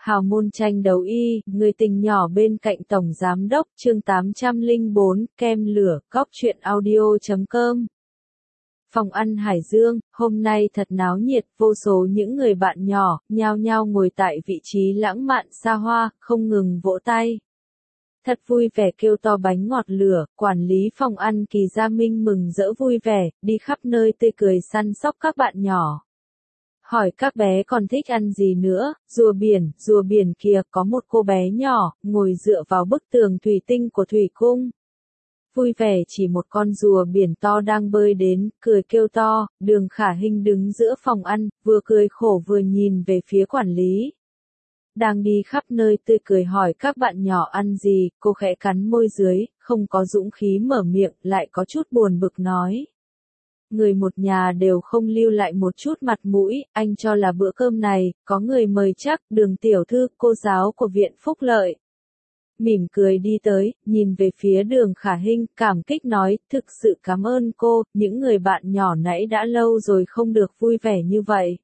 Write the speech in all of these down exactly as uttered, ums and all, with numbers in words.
Hào môn tranh đấu y, người tình nhỏ bên cạnh Tổng Giám đốc, chương tám trăm lẻ bốn, kem lửa, góc truyện audio chấm com. Phòng ăn Hải Dương, hôm nay thật náo nhiệt, vô số những người bạn nhỏ, nhao nhao ngồi tại vị trí lãng mạn xa hoa, không ngừng vỗ tay. Thật vui vẻ kêu to bánh ngọt lửa, quản lý phòng ăn Kỳ Gia Minh mừng rỡ vui vẻ, đi khắp nơi tươi cười săn sóc các bạn nhỏ. Hỏi các bé còn thích ăn gì nữa, rùa biển, rùa biển kìa, có một cô bé nhỏ, ngồi dựa vào bức tường thủy tinh của thủy cung. Vui vẻ chỉ một con rùa biển to đang bơi đến, cười kêu to, Đường Khả Hinh đứng giữa phòng ăn, vừa cười khổ vừa nhìn về phía quản lý. Đang đi khắp nơi tươi cười hỏi các bạn nhỏ ăn gì, cô khẽ cắn môi dưới, không có dũng khí mở miệng, lại có chút buồn bực nói. Người một nhà đều không lưu lại một chút mặt mũi, anh cho là bữa cơm này, có người mời chắc, Đường tiểu thư, cô giáo của Viện Phúc Lợi. Mỉm cười đi tới, nhìn về phía Đường Khả Hinh, cảm kích nói, thực sự cảm ơn cô, những người bạn nhỏ nãy đã lâu rồi không được vui vẻ như vậy.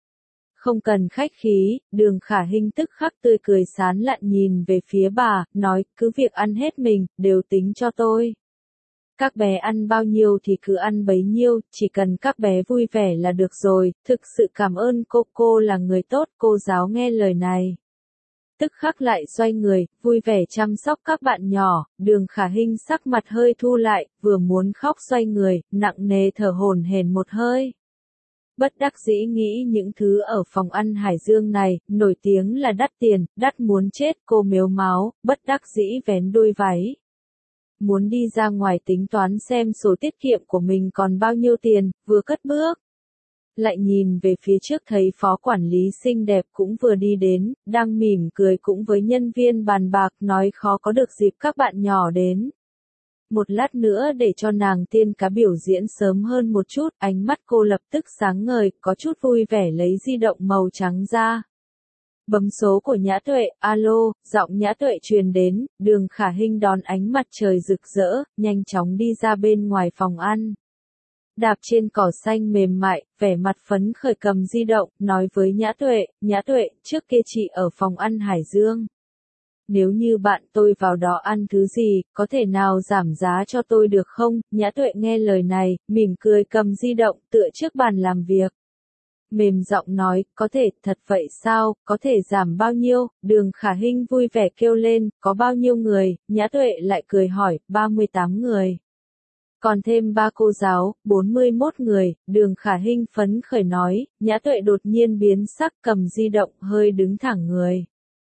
Không cần khách khí, Đường Khả Hinh tức khắc tươi cười sán lạn nhìn về phía bà, nói, cứ việc ăn hết mình, đều tính cho tôi. Các bé ăn bao nhiêu thì cứ ăn bấy nhiêu, chỉ cần các bé vui vẻ là được rồi, thực sự cảm ơn cô, cô là người tốt, cô giáo nghe lời này. Tức khắc lại xoay người, vui vẻ chăm sóc các bạn nhỏ, Đường Khả Hinh sắc mặt hơi thu lại, vừa muốn khóc xoay người, nặng nề thở hổn hển một hơi. Bất đắc dĩ nghĩ những thứ ở phòng ăn Hải Dương này, nổi tiếng là đắt tiền, đắt muốn chết, cô mếu máo, bất đắc dĩ vén đôi váy. Muốn đi ra ngoài tính toán xem số tiết kiệm của mình còn bao nhiêu tiền, vừa cất bước. Lại nhìn về phía trước thấy phó quản lý xinh đẹp cũng vừa đi đến, đang mỉm cười cũng với nhân viên bàn bạc nói khó có được dịp các bạn nhỏ đến. Một lát nữa để cho nàng tiên cá biểu diễn sớm hơn một chút, ánh mắt cô lập tức sáng ngời, có chút vui vẻ lấy di động màu trắng ra. Bấm số của Nhã Tuệ, alo, giọng Nhã Tuệ truyền đến, Đường Khả Hinh đón ánh mặt trời rực rỡ, nhanh chóng đi ra bên ngoài phòng ăn. Đạp trên cỏ xanh mềm mại, vẻ mặt phấn khởi cầm di động, nói với Nhã Tuệ, Nhã Tuệ, trước kia chị ở phòng ăn Hải Dương. Nếu như bạn tôi vào đó ăn thứ gì, có thể nào giảm giá cho tôi được không? Nhã Tuệ nghe lời này, mỉm cười cầm di động, tựa trước bàn làm việc. Mềm giọng nói, có thể, thật vậy sao, có thể giảm bao nhiêu? Đường Khả Hinh vui vẻ kêu lên, có bao nhiêu người? Nhã Tuệ lại cười hỏi, ba mươi tám người. Còn thêm ba cô giáo, bốn mươi mốt người, Đường Khả Hinh phấn khởi nói, Nhã Tuệ đột nhiên biến sắc cầm di động hơi đứng thẳng người.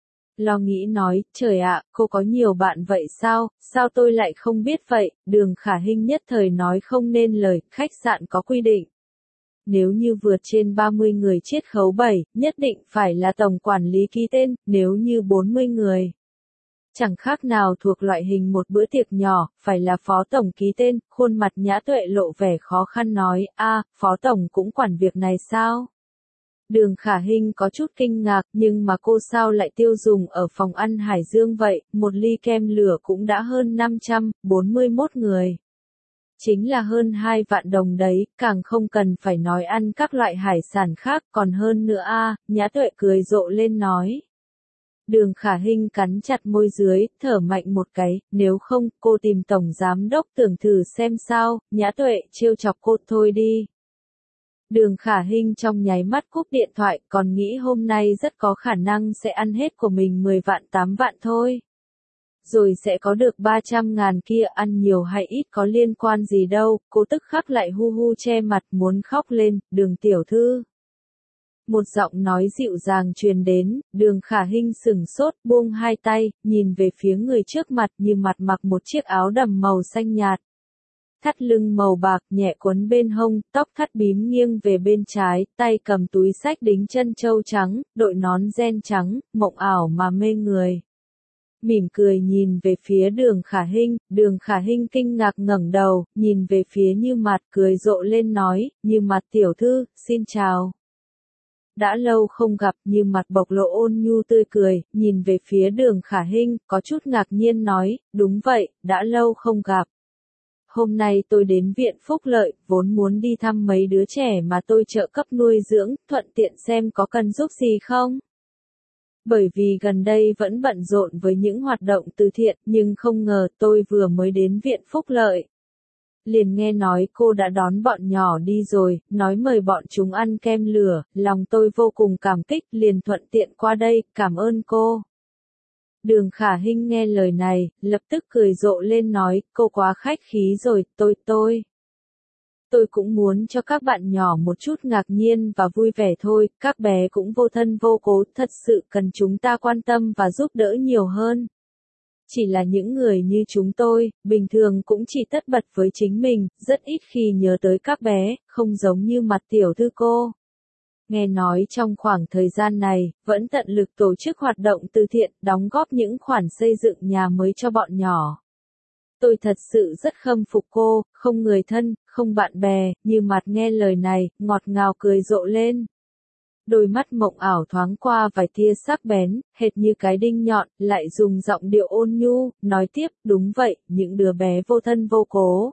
Lo nghĩ nói, trời ạ, cô có nhiều bạn vậy sao, sao tôi lại không biết vậy? Đường Khả Hinh nhất thời nói không nên lời, khách sạn có quy định. Nếu như vượt trên ba mươi người chiết khấu bảy, nhất định phải là tổng quản lý ký tên, nếu như bốn mươi người. Chẳng khác nào thuộc loại hình một bữa tiệc nhỏ, phải là phó tổng ký tên, khuôn mặt Nhã Tuệ lộ vẻ khó khăn nói, a, phó tổng cũng quản việc này sao? Đường Khả Hinh có chút kinh ngạc, nhưng mà cô sao lại tiêu dùng ở phòng ăn Hải Dương vậy, một ly kem lửa cũng đã hơn năm trăm bốn mươi mốt người. Chính là hơn hai vạn đồng đấy, càng không cần phải nói ăn các loại hải sản khác, còn hơn nữa a, Nhã Tuệ cười rộ lên nói. Đường Khả Hinh cắn chặt môi dưới, thở mạnh một cái, nếu không, cô tìm tổng giám đốc tưởng thử xem sao, Nhã Tuệ trêu chọc cô thôi đi. Đường Khả Hinh trong nháy mắt cúp điện thoại, còn nghĩ hôm nay rất có khả năng sẽ ăn hết của mình mười vạn tám vạn thôi. Rồi sẽ có được ba trăm ngàn kia, ăn nhiều hay ít có liên quan gì đâu, cô tức khắc lại hu hu che mặt muốn khóc lên, Đường tiểu thư. Một giọng nói dịu dàng truyền đến, Đường Khả Hinh sửng sốt, buông hai tay, nhìn về phía người trước mặt như mặt mặc một chiếc áo đầm màu xanh nhạt. Thắt lưng màu bạc nhẹ quấn bên hông, tóc thắt bím nghiêng về bên trái, tay cầm túi xách đính chân châu trắng, đội nón ren trắng, mộng ảo mà mê người. Mỉm cười nhìn về phía Đường Khả Hinh, Đường Khả Hinh kinh ngạc ngẩng đầu, nhìn về phía Như Mạt cười rộ lên nói, Như Mạt tiểu thư, xin chào. Đã lâu không gặp, Như Mạt bộc lộ ôn nhu tươi cười, nhìn về phía Đường Khả Hinh, có chút ngạc nhiên nói, đúng vậy, đã lâu không gặp. Hôm nay tôi đến Viện Phúc Lợi, vốn muốn đi thăm mấy đứa trẻ mà tôi trợ cấp nuôi dưỡng, thuận tiện xem có cần giúp gì không. Bởi vì gần đây vẫn bận rộn với những hoạt động từ thiện, nhưng không ngờ tôi vừa mới đến viện phúc lợi. Liền nghe nói cô đã đón bọn nhỏ đi rồi, nói mời bọn chúng ăn kem lửa, lòng tôi vô cùng cảm kích, liền thuận tiện qua đây, cảm ơn cô. Đường Khả Hinh nghe lời này, lập tức cười rộ lên nói, cô quá khách khí rồi, tôi tôi. Tôi cũng muốn cho các bạn nhỏ một chút ngạc nhiên và vui vẻ thôi, các bé cũng vô thân vô cố, thật sự cần chúng ta quan tâm và giúp đỡ nhiều hơn. Chỉ là những người như chúng tôi, bình thường cũng chỉ tất bật với chính mình, rất ít khi nhớ tới các bé, không giống như mặt tiểu thư cô. Nghe nói trong khoảng thời gian này, vẫn tận lực tổ chức hoạt động từ thiện, đóng góp những khoản xây dựng nhà mới cho bọn nhỏ. Tôi thật sự rất khâm phục cô, không người thân, không bạn bè, như mặt nghe lời này, ngọt ngào cười rộ lên. Đôi mắt mộng ảo thoáng qua vài tia sắc bén, hệt như cái đinh nhọn, lại dùng giọng điệu ôn nhu, nói tiếp, đúng vậy, những đứa bé vô thân vô cố.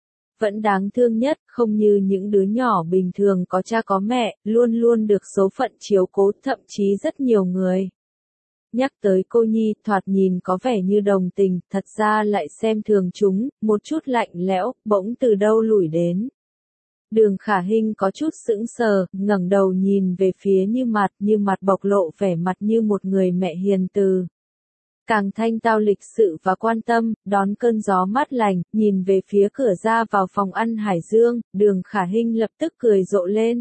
Vẫn đáng thương nhất, không như những đứa nhỏ bình thường có cha có mẹ, luôn luôn được số phận chiếu cố, thậm chí rất nhiều người. Nhắc tới cô nhi, thoạt nhìn có vẻ như đồng tình, thật ra lại xem thường chúng, một chút lạnh lẽo, bỗng từ đâu lủi đến. Đường Khả Hinh có chút sững sờ, ngẩng đầu nhìn về phía Như Mặt, Như Mặt bộc lộ vẻ mặt như một người mẹ hiền từ. Càng thanh tao lịch sự và quan tâm, đón cơn gió mát lành, nhìn về phía cửa ra vào phòng ăn Hải Dương, Đường Khả Hinh lập tức cười rộ lên.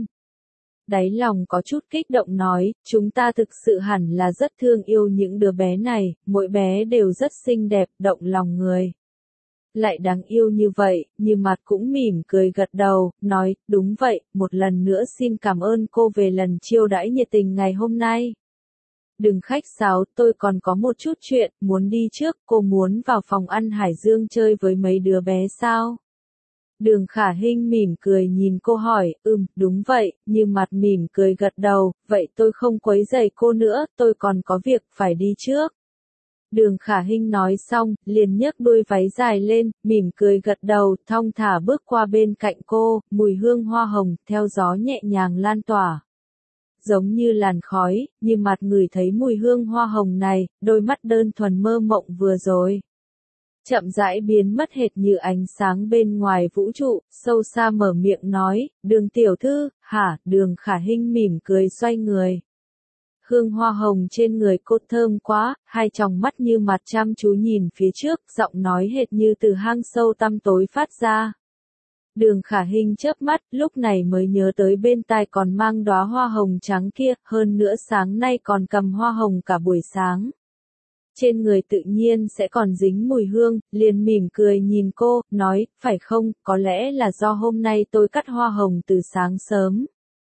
Đáy lòng có chút kích động nói, chúng ta thực sự hẳn là rất thương yêu những đứa bé này, mỗi bé đều rất xinh đẹp, động lòng người. Lại đáng yêu như vậy, Như Mặt cũng mỉm cười gật đầu, nói, đúng vậy, một lần nữa xin cảm ơn cô về lần chiêu đãi nhiệt tình ngày hôm nay. Đừng khách sáo, tôi còn có một chút chuyện, muốn đi trước, cô muốn vào phòng ăn Hải Dương chơi với mấy đứa bé sao? Đường Khả Hinh mỉm cười nhìn cô hỏi, ừm, đúng vậy, Như Mặt mỉm cười gật đầu, vậy tôi không quấy rầy cô nữa, tôi còn có việc phải đi trước. Đường Khả Hinh nói xong, liền nhấc đuôi váy dài lên, mỉm cười gật đầu, thong thả bước qua bên cạnh cô, mùi hương hoa hồng, theo gió nhẹ nhàng lan tỏa. Giống như làn khói, Như Mặt ngửi thấy mùi hương hoa hồng này, đôi mắt đơn thuần mơ mộng vừa rồi. Chậm rãi biến mất hệt như ánh sáng bên ngoài vũ trụ, sâu xa mở miệng nói, Đường tiểu thư, hả, Đường Khả Hinh mỉm cười xoay người. Hương hoa hồng trên người cô thơm quá, hai tròng mắt Như Mặt chăm chú nhìn phía trước, giọng nói hệt như từ hang sâu tăm tối phát ra. Đường Khả Hinh chớp mắt, lúc này mới nhớ tới bên tai còn mang đóa hoa hồng trắng kia, hơn nữa sáng nay còn cầm hoa hồng cả buổi sáng. Trên người tự nhiên sẽ còn dính mùi hương, liền mỉm cười nhìn cô, nói, phải không, có lẽ là do hôm nay tôi cắt hoa hồng từ sáng sớm.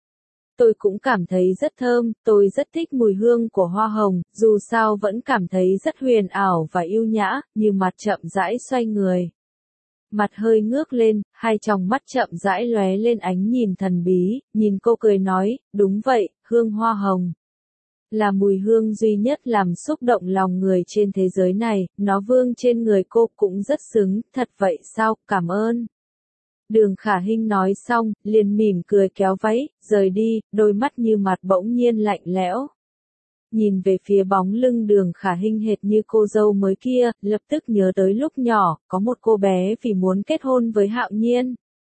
Tôi cũng cảm thấy rất thơm, tôi rất thích mùi hương của hoa hồng, dù sao vẫn cảm thấy rất huyền ảo và yêu nhã, Như Mặt chậm rãi xoay người. Mặt hơi ngước lên, hai tròng mắt chậm rãi lóe lên ánh nhìn thần bí, nhìn cô cười nói, đúng vậy, hương hoa hồng. Là mùi hương duy nhất làm xúc động lòng người trên thế giới này, nó vương trên người cô cũng rất xứng, thật vậy sao, cảm ơn. Đường Khả Hinh nói xong, liền mỉm cười kéo váy, rời đi, đôi mắt Như Mặt bỗng nhiên lạnh lẽo. Nhìn về phía bóng lưng Đường Khả Hinh hệt như cô dâu mới kia, lập tức nhớ tới lúc nhỏ, có một cô bé vì muốn kết hôn với Hạo Nhiên.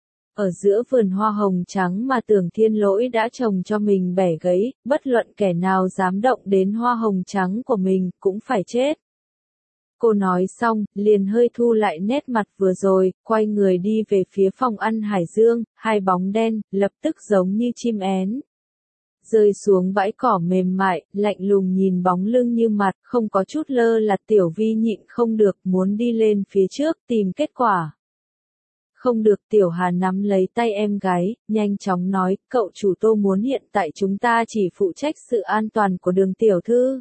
Ở giữa vườn hoa hồng trắng mà Tưởng Thiên Lỗi đã trồng cho mình bẻ gãy, bất luận kẻ nào dám động đến hoa hồng trắng của mình, cũng phải chết. Cô nói xong, liền hơi thu lại nét mặt vừa rồi, quay người đi về phía phòng ăn Hải Dương, hai bóng đen, lập tức giống như chim én. Rơi xuống bãi cỏ mềm mại, lạnh lùng nhìn bóng lưng Như Mặt, không có chút lơ là Tiểu Vi nhịn không được, muốn đi lên phía trước, tìm kết quả. Không được, Tiểu Hà nắm lấy tay em gái, nhanh chóng nói, cậu chủ Tô muốn hiện tại chúng ta chỉ phụ trách sự an toàn của Đường tiểu thư.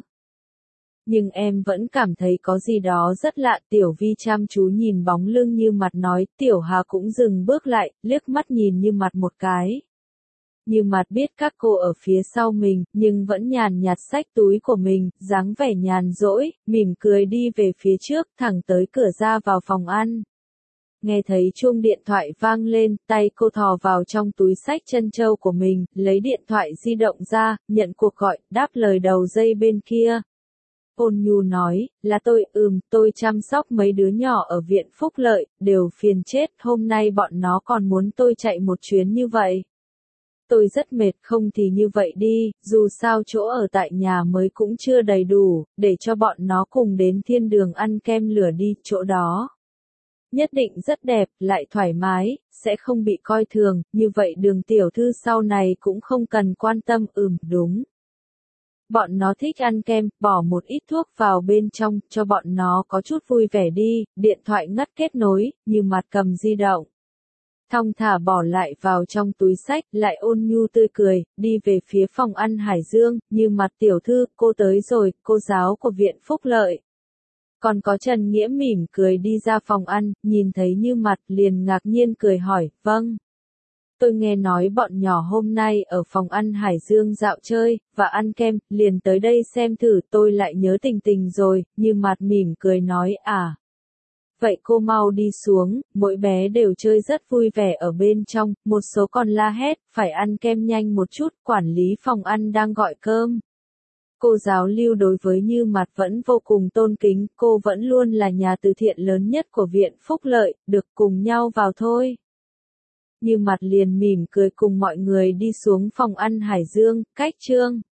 Nhưng em vẫn cảm thấy có gì đó rất lạ, Tiểu Vi chăm chú nhìn bóng lưng Như Mặt nói, Tiểu Hà cũng dừng bước lại, liếc mắt nhìn Như Mặt một cái. Như Mặt biết các cô ở phía sau mình, nhưng vẫn nhàn nhạt xách túi của mình, dáng vẻ nhàn rỗi, mỉm cười đi về phía trước, thẳng tới cửa ra vào phòng ăn. nghe thấy chuông điện thoại vang lên, tay cô thò vào trong túi xách chân châu của mình, lấy điện thoại di động ra, nhận cuộc gọi, đáp lời đầu dây bên kia. Ôn nhu nói, là tôi, ừm, tôi chăm sóc mấy đứa nhỏ ở viện phúc lợi, đều phiền chết, hôm nay bọn nó còn muốn tôi chạy một chuyến như vậy. Tôi rất mệt, không thì như vậy đi, dù sao chỗ ở tại nhà mới cũng chưa đầy đủ, để cho bọn nó cùng đến thiên đường ăn kem lửa đi, chỗ đó nhất định rất đẹp, lại thoải mái, sẽ không bị coi thường, như vậy Đường tiểu thư sau này cũng không cần quan tâm, ừm, đúng. Bọn nó thích ăn kem, bỏ một ít thuốc vào bên trong, cho bọn nó có chút vui vẻ đi, điện thoại ngắt kết nối, Như Mặt cầm di động. Thong thả bỏ lại vào trong túi xách, lại ôn nhu tươi cười, đi về phía phòng ăn Hải Dương, Như Mặt tiểu thư, cô tới rồi, cô giáo của viện phúc lợi. Còn có Trần Nghĩa mỉm cười đi ra phòng ăn, nhìn thấy Như Mặt liền ngạc nhiên cười hỏi, vâng. Tôi nghe nói bọn nhỏ hôm nay ở phòng ăn Hải Dương dạo chơi, và ăn kem, liền tới đây xem thử, tôi lại nhớ Tình Tình rồi, Như Mặt mỉm cười nói, à. Vậy cô mau đi xuống, mỗi bé đều chơi rất vui vẻ ở bên trong, một số còn la hét, phải ăn kem nhanh một chút, quản lý phòng ăn đang gọi cơm. Cô giáo Lưu đối với Như Mặt vẫn vô cùng tôn kính, cô vẫn luôn là nhà từ thiện lớn nhất của viện phúc lợi, được cùng nhau vào thôi. Như Mặt liền mỉm cười cùng mọi người đi xuống phòng ăn Hải Dương, cách Trương